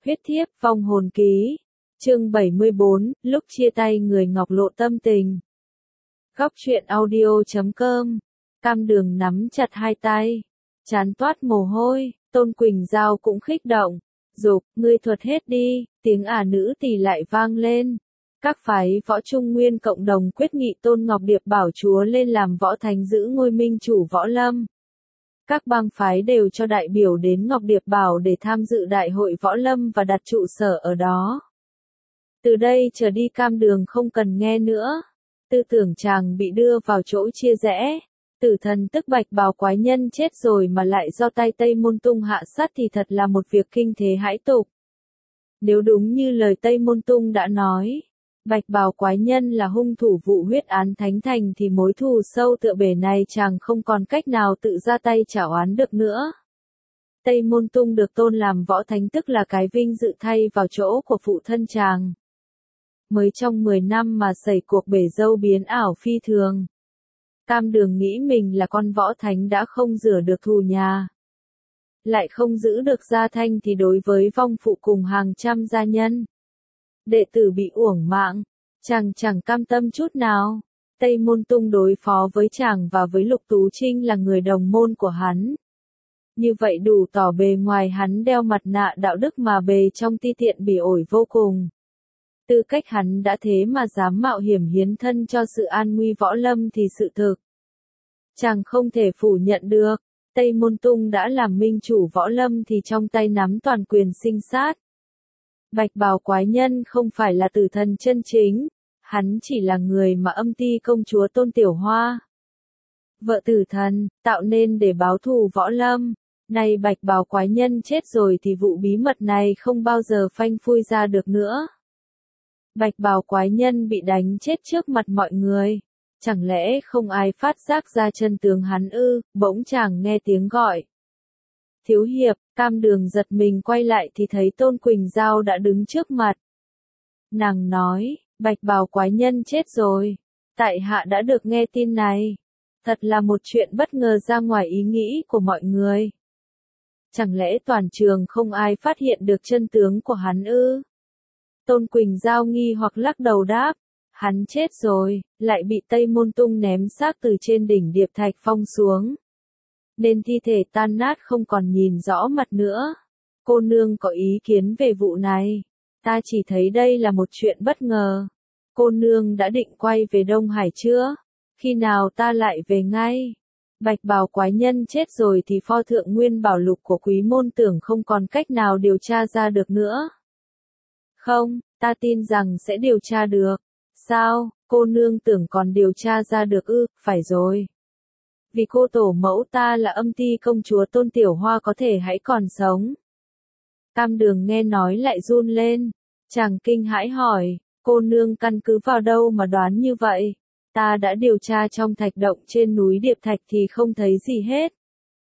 Huyết thiếp vong hồn ký. Chương 74, lúc chia tay người Ngọc lộ tâm tình. Góc truyện audio.com. Cam Đường nắm chặt hai tay, trán toát mồ hôi, Tôn Quỳnh Giao cũng khích động. Dục, ngươi thuật hết đi, tiếng nữ tỳ lại vang lên. Các phái võ Trung Nguyên cộng đồng quyết nghị Tôn Ngọc Điệp bảo chúa lên làm võ thánh giữ ngôi minh chủ võ lâm. Các bang phái đều cho đại biểu đến Ngọc Điệp Bảo để tham dự đại hội võ lâm và đặt trụ sở ở đó. Từ đây trở đi Cam Đường không cần nghe nữa. Tư tưởng chàng bị đưa vào chỗ chia rẽ. Tử thần tức Bạch Bào quái nhân chết rồi mà lại do tay Tây Môn Tung hạ sát thì thật là một việc kinh thế hãi tục. Nếu đúng như lời Tây Môn Tung đã nói, Bạch Bào quái nhân là hung thủ vụ huyết án Thánh Thành thì mối thù sâu tựa bể này chàng không còn cách nào tự ra tay trả oán được nữa. Tây Môn Tung được tôn làm võ thánh tức là cái vinh dự thay vào chỗ của phụ thân chàng. Mới trong 10 năm mà xảy cuộc bể dâu biến ảo phi thường. Cam Đường nghĩ mình là con võ thánh đã không rửa được thù nhà, lại không giữ được gia thanh thì đối với vong phụ cùng hàng trăm gia nhân, đệ tử bị uổng mạng, chàng chẳng cam tâm chút nào. Tây Môn Tung đối phó với chàng và với Lục Tú Trinh là người đồng môn của hắn. Như vậy đủ tỏ bề ngoài hắn đeo mặt nạ đạo đức mà bề trong ti tiện bỉ ổi vô cùng. Tư cách hắn đã thế mà dám mạo hiểm hiến thân cho sự an nguy võ lâm thì sự thực chàng không thể phủ nhận được. Tây Môn Tung đã làm minh chủ võ lâm thì trong tay nắm toàn quyền sinh sát. Bạch Bào quái nhân không phải là tử thần chân chính, hắn chỉ là người mà Âm Ti công chúa Tôn Tiểu Hoa, vợ tử thần, tạo nên để báo thù võ lâm. Nay Bạch Bào quái nhân chết rồi thì vụ bí mật này không bao giờ phanh phui ra được nữa. Bạch Bào quái nhân bị đánh chết trước mặt mọi người. Chẳng lẽ không ai phát giác ra chân tướng hắn ư? Bỗng chàng nghe tiếng gọi. Thiếu hiệp, Cam Đường giật mình quay lại thì thấy Tôn Quỳnh Giao đã đứng trước mặt. Nàng nói, Bạch Bào quái nhân chết rồi. Tại hạ đã được nghe tin này. Thật là một chuyện bất ngờ ra ngoài ý nghĩ của mọi người. Chẳng lẽ toàn trường không ai phát hiện được chân tướng của hắn ư? Tôn Quỳnh Giao nghi hoặc lắc đầu đáp. Hắn chết rồi, lại bị Tây Môn Tung ném xác từ trên đỉnh Điệp Thạch Phong xuống. Nên thi thể tan nát không còn nhìn rõ mặt nữa. Cô nương có ý kiến về vụ này? Ta chỉ thấy đây là một chuyện bất ngờ. Cô nương đã định quay về Đông Hải chưa? Khi nào ta lại về ngay? Bạch Bào quái nhân chết rồi thì pho thượng nguyên bảo lục của Quý môn tưởng không còn cách nào điều tra ra được nữa. Không, ta tin rằng sẽ điều tra được. Sao, cô nương tưởng còn điều tra ra được ư? Phải rồi. Vì cô tổ mẫu ta là Âm Ti công chúa Tôn Tiểu Hoa có thể hãy còn sống. Cam Đường nghe nói lại run lên. Chàng kinh hãi hỏi, cô nương căn cứ vào đâu mà đoán như vậy? Ta đã điều tra trong thạch động trên núi Điệp Thạch thì không thấy gì hết.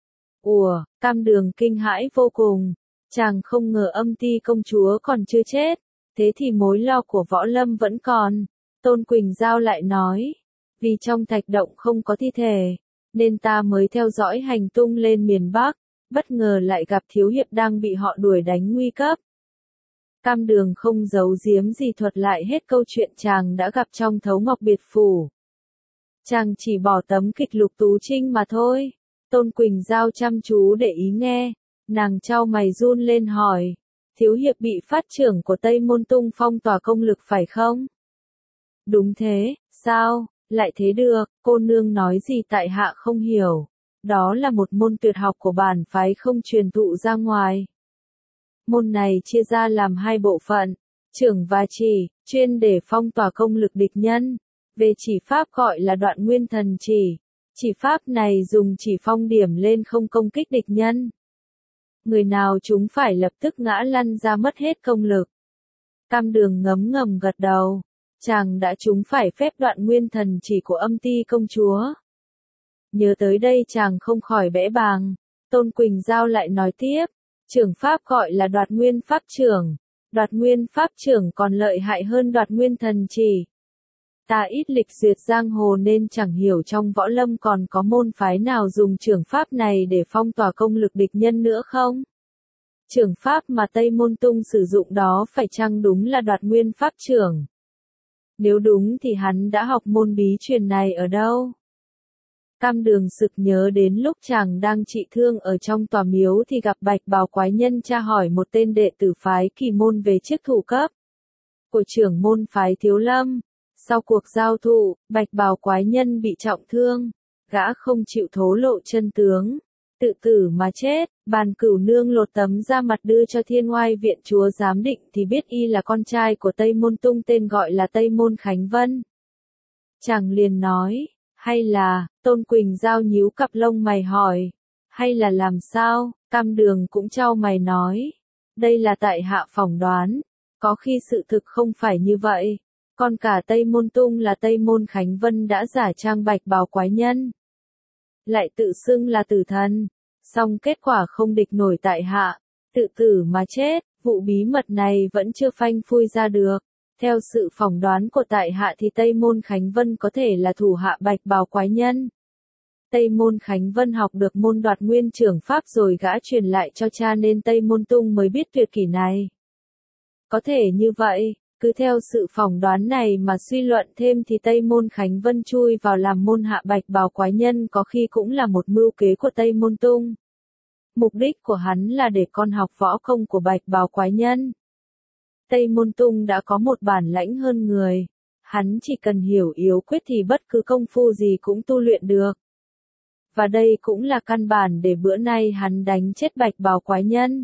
Ủa, Cam Đường kinh hãi vô cùng. Chàng không ngờ Âm Ti công chúa còn chưa chết. Thế thì mối lo của võ lâm vẫn còn. Tôn Quỳnh Giao lại nói, vì trong thạch động không có thi thể, nên ta mới theo dõi hành tung lên miền Bắc, bất ngờ lại gặp thiếu hiệp đang bị họ đuổi đánh nguy cấp. Cam Đường không giấu giếm gì thuật lại hết câu chuyện chàng đã gặp trong Thấu Ngọc Biệt Phủ. Chàng chỉ bỏ tấm kịch Lục Tú Trinh mà thôi. Tôn Quỳnh Giao chăm chú để ý nghe, nàng chau mày run lên hỏi, thiếu hiệp bị phát trưởng của Tây Môn Tung phong tỏa công lực phải không? Đúng thế, sao, lại thế được, cô nương nói gì tại hạ không hiểu. Đó là một môn tuyệt học của bản phái không truyền thụ ra ngoài. Môn này chia ra làm hai bộ phận, trưởng và chỉ, chuyên để phong tỏa công lực địch nhân. Về chỉ pháp gọi là Đoạn Nguyên Thần Chỉ. Chỉ pháp này dùng chỉ phong điểm lên không công kích địch nhân. Người nào chúng phải lập tức ngã lăn ra mất hết công lực. Cam Đường ngấm ngầm gật đầu. Chàng đã trúng phải phép Đoạn Nguyên Thần Chỉ của Âm Ti công chúa. Nhớ tới đây chàng không khỏi bẽ bàng. Tôn Quỳnh Giao lại nói tiếp, trưởng pháp gọi là Đoạt Nguyên Pháp Trưởng. Đoạt Nguyên Pháp Trưởng còn lợi hại hơn Đoạt Nguyên Thần Chỉ. Ta ít lịch duyệt giang hồ nên chẳng hiểu trong võ lâm còn có môn phái nào dùng trưởng pháp này để phong tỏa công lực địch nhân nữa không? Trưởng pháp mà Tây Môn Tung sử dụng đó phải chăng đúng là Đoạt Nguyên pháp trưởng? Nếu đúng thì hắn đã học môn bí truyền này ở đâu? Cam Đường sực nhớ đến lúc chàng đang trị thương ở trong tòa miếu thì gặp Bạch Bào Quái Nhân tra hỏi một tên đệ tử phái Kỳ môn về chiếc thủ cấp của trưởng môn phái Thiếu Lâm. Sau cuộc giao thủ, Bạch Bào Quái Nhân bị trọng thương, gã không chịu thổ lộ chân tướng, tự tử mà chết. Bàn Cửu Nương lột tấm da mặt đưa cho Thiên Oai viện chúa giám định thì biết y là con trai của Tây Môn Tung tên gọi là Tây Môn Khánh Vân. Chàng liền nói, hay là, Tôn Quỳnh Giao nhíu cặp lông mày hỏi, hay là làm sao? Cam Đường cũng chau mày nói, đây là tại hạ phỏng đoán, có khi sự thực không phải như vậy. Còn cả Tây Môn Tung là Tây Môn Khánh Vân đã giả trang Bạch Bào Quái Nhân, lại tự xưng là tử thần, song kết quả không địch nổi tại hạ, tự tử mà chết. Vụ bí mật này vẫn chưa phanh phui ra được. Theo sự phỏng đoán của tại hạ thì Tây Môn Khánh Vân có thể là thủ hạ Bạch Bào Quái Nhân. Tây Môn Khánh Vân học được môn Đoạt Nguyên trưởng pháp rồi gã truyền lại cho cha nên Tây Môn Tung mới biết tuyệt kỹ này. Có thể như vậy, cứ theo sự phỏng đoán này mà suy luận thêm thì Tây Môn Khánh Vân chui vào làm môn hạ Bạch Bào Quái Nhân có khi cũng là một mưu kế của Tây Môn Tung. Mục đích của hắn là để con học võ công của Bạch Bào Quái Nhân. Tây Môn Tung đã có một bản lãnh hơn người. Hắn chỉ cần hiểu yếu quyết thì bất cứ công phu gì cũng tu luyện được. Và đây cũng là căn bản để bữa nay hắn đánh chết Bạch Bào Quái Nhân.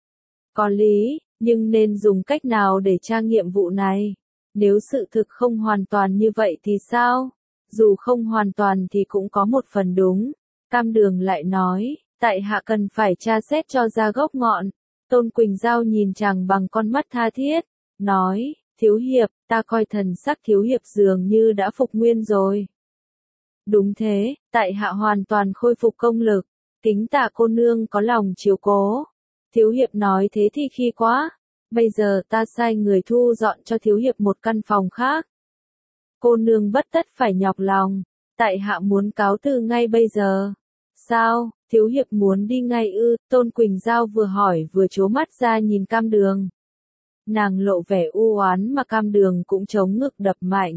Có lý, nhưng nên dùng cách nào để tra nghiệm vụ này? Nếu sự thực không hoàn toàn như vậy thì sao? Dù không hoàn toàn thì cũng có một phần đúng. Cam Đường lại nói, tại hạ cần phải tra xét cho ra gốc ngọn. Tôn Quỳnh Giao nhìn chàng bằng con mắt tha thiết, nói, thiếu hiệp, ta coi thần sắc thiếu hiệp dường như đã phục nguyên rồi. Đúng thế, tại hạ hoàn toàn khôi phục công lực, kính tạ cô nương có lòng chiếu cố. Thiếu hiệp nói thế thì khi quá, bây giờ ta sai người thu dọn cho thiếu hiệp một căn phòng khác. Cô nương bất tất phải nhọc lòng, tại hạ muốn cáo từ ngay bây giờ. Sao, thiếu hiệp muốn đi ngay ư? Tôn Quỳnh Giao vừa hỏi vừa trố mắt ra nhìn Cam Đường. Nàng lộ vẻ u oán mà Cam Đường cũng chống ngực đập mạnh.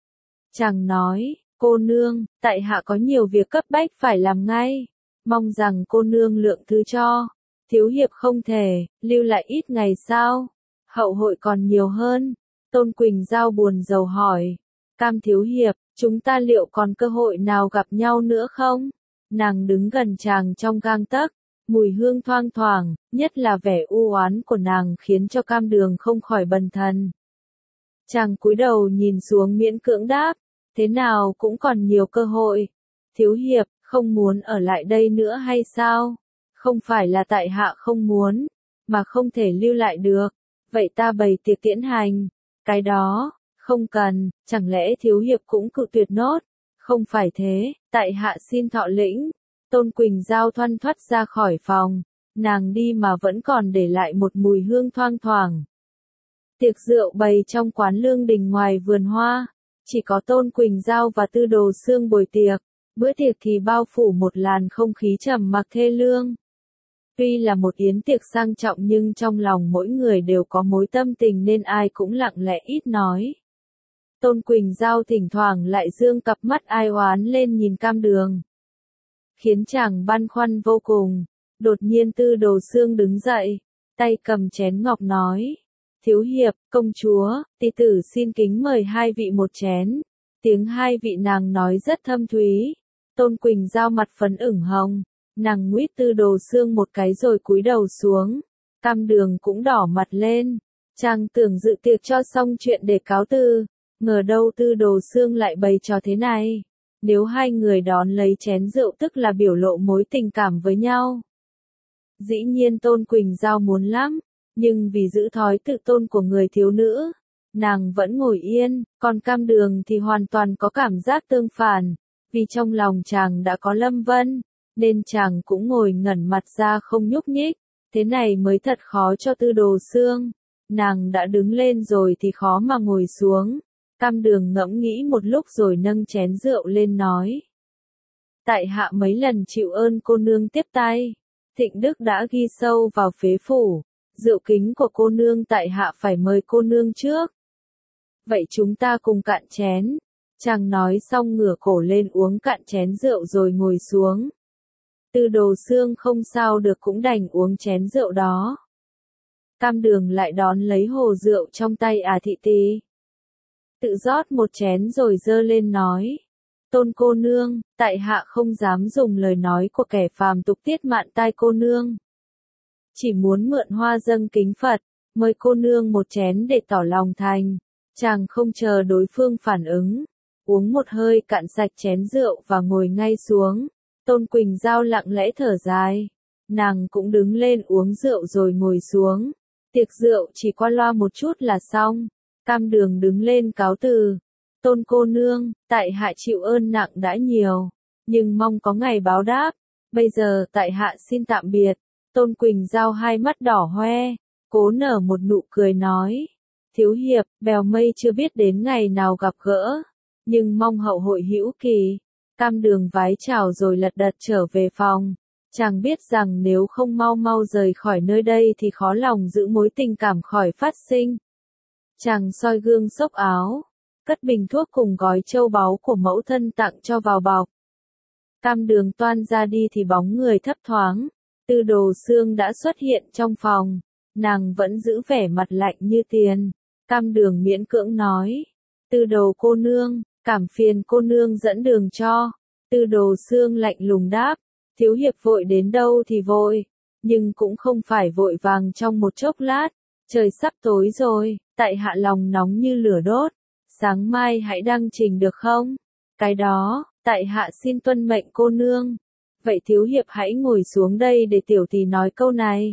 Chàng nói, cô nương, tại hạ có nhiều việc cấp bách phải làm ngay, mong rằng cô nương lượng thứ cho. Thiếu hiệp không thể, lưu lại ít ngày sao? Hậu hội còn nhiều hơn. Tôn Quỳnh Giao buồn rầu hỏi, Cam thiếu hiệp, chúng ta liệu còn cơ hội nào gặp nhau nữa không? Nàng đứng gần chàng trong gang tấc, mùi hương thoang thoảng, nhất là vẻ u oán của nàng khiến cho Cam Đường không khỏi bần thần. Chàng cúi đầu nhìn xuống miễn cưỡng đáp, thế nào cũng còn nhiều cơ hội. Thiếu hiệp, không muốn ở lại đây nữa hay sao? Không phải là tại hạ không muốn, mà không thể lưu lại được. Vậy ta bày tiệc tiễn hành. Cái đó, không cần, chẳng lẽ thiếu hiệp cũng cự tuyệt nốt? Không phải thế, tại hạ xin thọ lĩnh. Tôn Quỳnh Giao thoăn thoắt ra khỏi phòng, nàng đi mà vẫn còn để lại một mùi hương thoang thoảng. Tiệc rượu bày trong quán Lương Đình ngoài vườn hoa, chỉ có Tôn Quỳnh Giao và Tư Đồ Xương bồi tiệc. Bữa tiệc thì bao phủ một làn không khí trầm mặc thê lương. Tuy là một yến tiệc sang trọng nhưng trong lòng mỗi người đều có mối tâm tình nên ai cũng lặng lẽ ít nói. Tôn Quỳnh Giao thỉnh thoảng lại dương cặp mắt ai oán lên nhìn Cam Đường, khiến chàng băn khoăn vô cùng. Đột nhiên Tư Đồ Xương đứng dậy, tay cầm chén ngọc nói, thiếu hiệp, công chúa, tỷ tử xin kính mời hai vị một chén. Tiếng hai vị nàng nói rất thâm thúy. Tôn Quỳnh Giao mặt phấn ửng hồng, nàng nguyết Tư Đồ Xương một cái rồi cúi đầu xuống. Cam Đường cũng đỏ mặt lên, chàng tưởng dự tiệc cho xong chuyện để cáo từ, ngờ đâu Tư Đồ Xương lại bày trò thế này. Nếu hai người đón lấy chén rượu tức là biểu lộ mối tình cảm với nhau. Dĩ nhiên Tôn Quỳnh Giao muốn lắm, nhưng vì giữ thói tự tôn của người thiếu nữ, nàng vẫn ngồi yên, còn Cam Đường thì hoàn toàn có cảm giác tương phản, vì trong lòng chàng đã có Lâm Vân, nên chàng cũng ngồi ngẩn mặt ra không nhúc nhích, thế này mới thật khó cho Tư Đồ Xương. Nàng đã đứng lên rồi thì khó mà ngồi xuống. Cam Đường ngẫm nghĩ một lúc rồi nâng chén rượu lên nói, tại hạ mấy lần chịu ơn cô nương tiếp tay, Thịnh Đức đã ghi sâu vào phế phủ, rượu kính của cô nương tại hạ phải mời cô nương trước. Vậy chúng ta cùng cạn chén. Chàng nói xong ngửa cổ lên uống cạn chén rượu rồi ngồi xuống. Tư Đồ Xương không sao được cũng đành uống chén rượu đó. Cam Đường lại đón lấy hồ rượu trong tay Thị Tỳ. Tự rót một chén rồi dơ lên nói. Tôn cô nương, tại hạ không dám dùng lời nói của kẻ phàm tục tiết mạn tai cô nương. Chỉ muốn mượn hoa dâng kính Phật, mời cô nương một chén để tỏ lòng thành. Chàng không chờ đối phương phản ứng, uống một hơi cạn sạch chén rượu và ngồi ngay xuống. Tôn Quỳnh Giao lặng lẽ thở dài. Nàng cũng đứng lên uống rượu rồi ngồi xuống. Tiệc rượu chỉ qua loa một chút là xong. Cam Đường đứng lên cáo từ. Tôn cô nương, tại hạ chịu ơn nặng đã nhiều, nhưng mong có ngày báo đáp. Bây giờ tại hạ xin tạm biệt. Tôn Quỳnh Giao hai mắt đỏ hoe, cố nở một nụ cười nói. Thiếu hiệp, bèo mây chưa biết đến ngày nào gặp gỡ, nhưng mong hậu hội hữu kỳ. Cam Đường vái chào rồi lật đật trở về phòng. Chàng biết rằng nếu không mau mau rời khỏi nơi đây thì khó lòng giữ mối tình cảm khỏi phát sinh. Chàng soi gương xốc áo, cất bình thuốc cùng gói châu báu của mẫu thân tặng cho vào bọc. Cam Đường toan ra đi thì bóng người thấp thoáng. Tư Đồ Xương đã xuất hiện trong phòng. Nàng vẫn giữ vẻ mặt lạnh như tiền. Cam Đường miễn cưỡng nói. Tư Đồ cô nương, cảm phiền cô nương dẫn đường cho. Tư Đồ Xương lạnh lùng đáp. Thiếu hiệp vội đến đâu thì vội, nhưng cũng không phải vội vàng trong một chốc lát. Trời sắp tối rồi, tại hạ lòng nóng như lửa đốt. Sáng mai hãy đăng trình được không? Cái đó, tại hạ xin tuân mệnh cô nương. Vậy thiếu hiệp hãy ngồi xuống đây để tiểu tỷ nói câu này.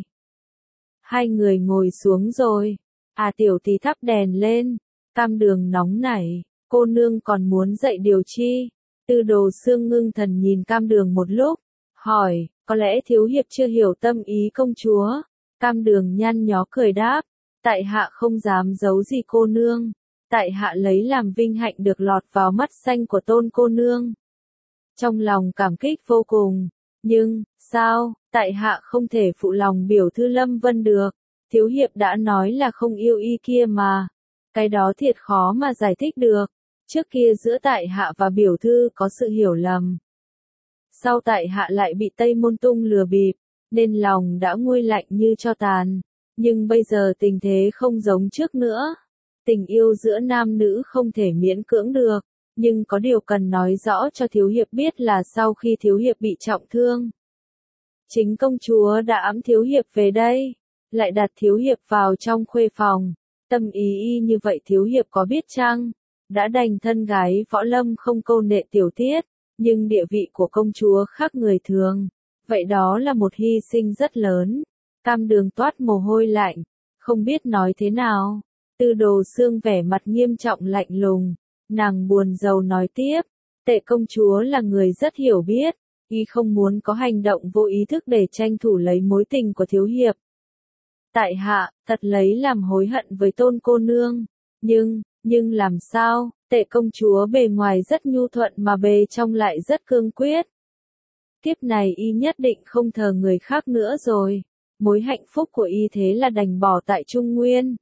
Hai người ngồi xuống rồi. Tiểu tỷ thắp đèn lên. Cam Đường nóng nảy. Cô nương còn muốn dạy điều chi? Tư Đồ Xương ngưng thần nhìn Cam Đường một lúc. Hỏi, có lẽ thiếu hiệp chưa hiểu tâm ý công chúa. Cam Đường nhăn nhó cười đáp. Tại hạ không dám giấu gì cô nương. Tại hạ lấy làm vinh hạnh được lọt vào mắt xanh của Tôn cô nương. Trong lòng cảm kích vô cùng. Nhưng, sao, tại hạ không thể phụ lòng biểu thư Lâm Vân được. Thiếu hiệp đã nói là không yêu y kia mà. Cái đó thiệt khó mà giải thích được. Trước kia giữa tại hạ và biểu thư có sự hiểu lầm. Sau tại hạ lại bị Tây Môn Tung lừa bịp, nên lòng đã nguôi lạnh như tro tàn. Nhưng bây giờ tình thế không giống trước nữa. Tình yêu giữa nam nữ không thể miễn cưỡng được. Nhưng có điều cần nói rõ cho thiếu hiệp biết là sau khi thiếu hiệp bị trọng thương, chính công chúa đã ẵm thiếu hiệp về đây, lại đặt thiếu hiệp vào trong khuê phòng. Tâm ý y như vậy thiếu hiệp có biết chăng? Đã đành thân gái võ lâm không câu nệ tiểu tiết, nhưng địa vị của công chúa khác người thường. Vậy đó là một hy sinh rất lớn. Cam Đường toát mồ hôi lạnh, không biết nói thế nào. Tư Đồ Xương vẻ mặt nghiêm trọng lạnh lùng. Nàng buồn rầu nói tiếp, Tệ công chúa là người rất hiểu biết, y không muốn có hành động vô ý thức để tranh thủ lấy mối tình của thiếu hiệp. Tại hạ, thật lấy làm hối hận với Tôn cô nương, nhưng làm sao, Tệ công chúa bề ngoài rất nhu thuận mà bề trong lại rất cương quyết. Kiếp này y nhất định không thờ người khác nữa rồi, mối hạnh phúc của y thế là đành bỏ tại Trung Nguyên.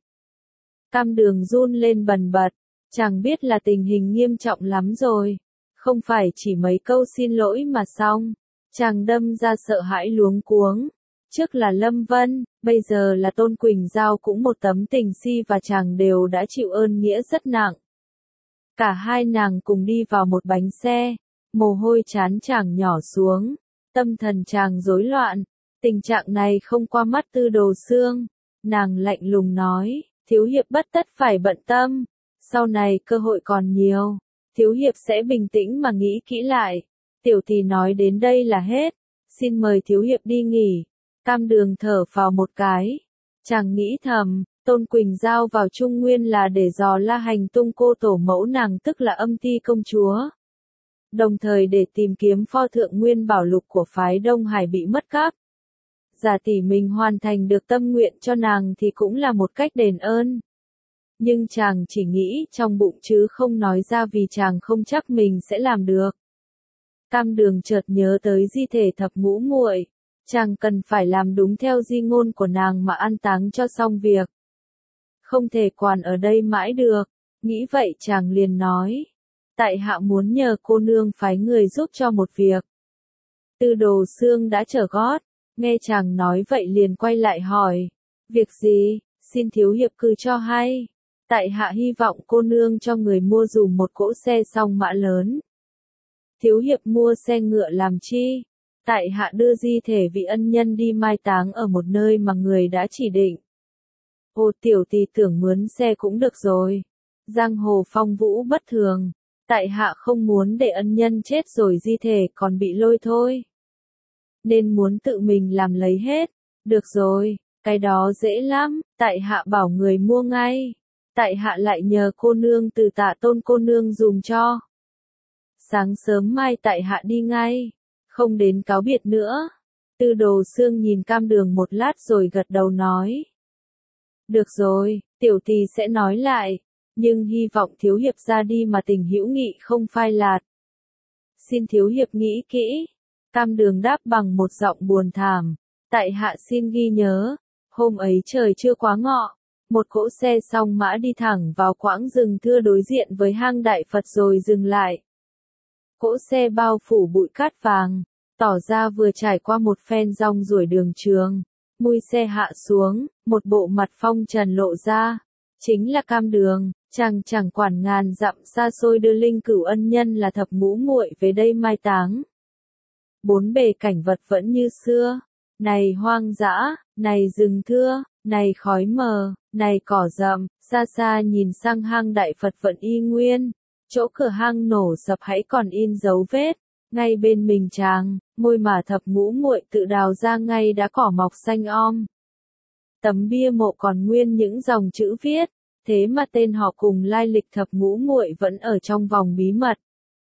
Cam Đường run lên bần bật. Chàng biết là tình hình nghiêm trọng lắm rồi. Không phải chỉ mấy câu xin lỗi mà xong. Chàng đâm ra sợ hãi luống cuống. Trước là Lâm Vân, bây giờ là Tôn Quỳnh Giao cũng một tấm tình si và chàng đều đã chịu ơn nghĩa rất nặng. Cả hai nàng cùng đi vào một bánh xe. Mồ hôi trán chàng nhỏ xuống. Tâm thần chàng rối loạn. Tình trạng này không qua mắt Tư Đồ Xương. Nàng lạnh lùng nói, thiếu hiệp bất tất phải bận tâm. Sau này cơ hội còn nhiều, thiếu hiệp sẽ bình tĩnh mà nghĩ kỹ lại. Tiểu tỷ nói đến đây là hết, xin mời thiếu hiệp đi nghỉ. Cam Đường thở phào một cái, chàng nghĩ thầm, Tôn Quỳnh Giao vào Trung Nguyên là để dò la hành tung cô tổ mẫu nàng tức là Âm Ti công chúa. Đồng thời để tìm kiếm pho thượng nguyên bảo lục của phái Đông Hải bị mất cắp. Giả tỷ mình hoàn thành được tâm nguyện cho nàng thì cũng là một cách đền ơn. Nhưng chàng chỉ nghĩ trong bụng chứ không nói ra vì chàng không chắc mình sẽ làm được. Cam Đường chợt nhớ tới di thể thập ngũ muội, Chàng cần phải làm đúng theo di ngôn của nàng mà an táng cho xong việc. Không thể quản ở đây mãi được. Nghĩ vậy chàng liền nói. Tại hạ muốn nhờ cô nương phái người giúp cho một việc. Tư Đồ Xương đã trở gót. Nghe chàng nói vậy liền quay lại hỏi. Việc gì, xin thiếu hiệp cứ cho hay. Tại hạ hy vọng cô nương cho người mua dùm một cỗ xe song mã lớn. Thiếu hiệp mua xe ngựa làm chi? Tại hạ đưa di thể vị ân nhân đi mai táng ở một nơi mà người đã chỉ định. Ô tiểu tỳ tưởng mướn xe cũng được rồi. Giang hồ phong vũ bất thường. Tại hạ không muốn để ân nhân chết rồi di thể còn bị lôi thôi. Nên muốn tự mình làm lấy hết. Được rồi, cái đó dễ lắm, tại hạ bảo người mua ngay. Tại hạ lại nhờ cô nương từ Tạ Tôn cô nương dùm cho. Sáng sớm mai tại hạ đi ngay, không đến cáo biệt nữa. Tư Đồ Xương nhìn Cam Đường một lát rồi gật đầu nói. Được rồi, tiểu tỳ sẽ nói lại, nhưng hy vọng thiếu hiệp ra đi mà tình hữu nghị không phai lạt. Xin thiếu hiệp nghĩ kỹ. Cam Đường đáp bằng một giọng buồn thảm. Tại hạ xin ghi nhớ, hôm ấy trời chưa quá ngọ, một cỗ xe song mã đi thẳng vào quãng rừng thưa đối diện với hang Đại Phật rồi dừng lại. Cỗ xe bao phủ bụi cát vàng, tỏ ra vừa trải qua một phen rong ruổi đường trường. Mui xe hạ xuống, một bộ mặt phong trần lộ ra. Chính là Cam Đường, chàng chẳng quản ngàn dặm xa xôi đưa linh cửu ân nhân là Thập Ngũ Muội về đây mai táng. Bốn bề cảnh vật vẫn như xưa. Này hoang dã, này rừng thưa, này khói mờ, này cỏ rậm, xa xa nhìn sang hang Đại Phật vẫn y nguyên. Chỗ cửa hang nổ sập hãy còn in dấu vết. Ngay bên mình chàng, môi mà Thập Ngũ Muội tự đào ra ngay đã cỏ mọc xanh om. Tấm bia mộ còn nguyên những dòng chữ viết, thế mà tên họ cùng lai lịch Thập Ngũ Muội vẫn ở trong vòng bí mật.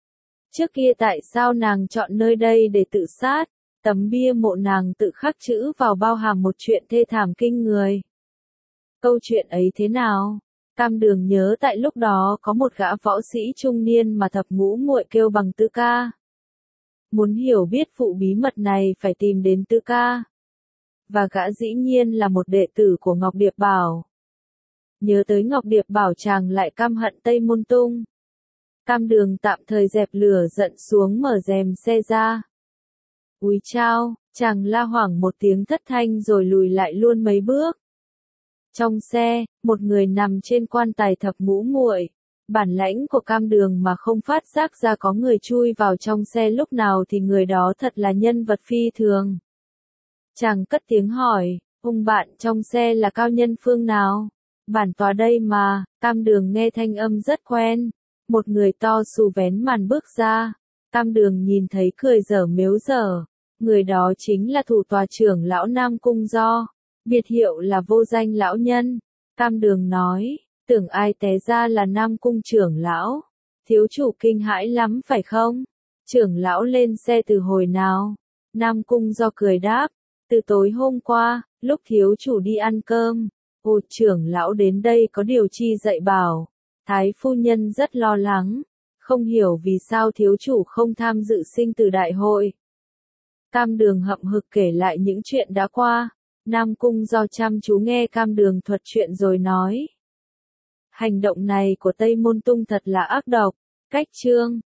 Trước kia tại sao nàng chọn nơi đây để tự sát? Tấm bia mộ nàng tự khắc chữ vào bao hàm một chuyện thê thảm kinh người. Câu chuyện ấy thế nào? Cam Đường nhớ tại lúc đó có một gã võ sĩ trung niên mà Thập Ngũ Muội kêu bằng Tư Ca. Muốn hiểu biết vụ bí mật này phải tìm đến Tư Ca. Và gã dĩ nhiên là một đệ tử của Ngọc Điệp Bảo. Nhớ tới Ngọc Điệp Bảo chàng lại căm hận Tây Môn Tung. Cam Đường tạm thời dẹp lửa giận xuống mở rèm xe ra. Úi chao, chàng la hoảng một tiếng thất thanh rồi lùi lại luôn mấy bước. Trong xe, một người nằm trên quan tài Thập Ngũ Muội. Bản lãnh của Cam Đường mà không phát giác ra có người chui vào trong xe lúc nào thì người đó thật là nhân vật phi thường. Chàng cất tiếng hỏi, ông bạn trong xe là cao nhân phương nào? Bản tòa đây mà. Cam Đường nghe thanh âm rất quen. Một người to xù vén màn bước ra. Cam Đường nhìn thấy cười dở mếu dở. Người đó chính là thủ tòa trưởng lão Nam Cung Do. Biệt hiệu là Vô Danh lão nhân. Cam Đường nói, tưởng ai té ra là Nam Cung trưởng lão. Thiếu chủ kinh hãi lắm phải không? Trưởng lão lên xe từ hồi nào? Nam Cung Do cười đáp, từ tối hôm qua, lúc thiếu chủ đi ăn cơm. Ồ, trưởng lão đến đây có điều chi dạy bảo. Thái phu nhân rất lo lắng, không hiểu vì sao thiếu chủ không tham dự sinh tử đại hội. Cam Đường hậm hực kể lại những chuyện đã qua. Nam Cung Do chăm chú nghe Cam Đường thuật chuyện rồi nói. Hành động này của Tây Môn Tung thật là ác độc. Cách chương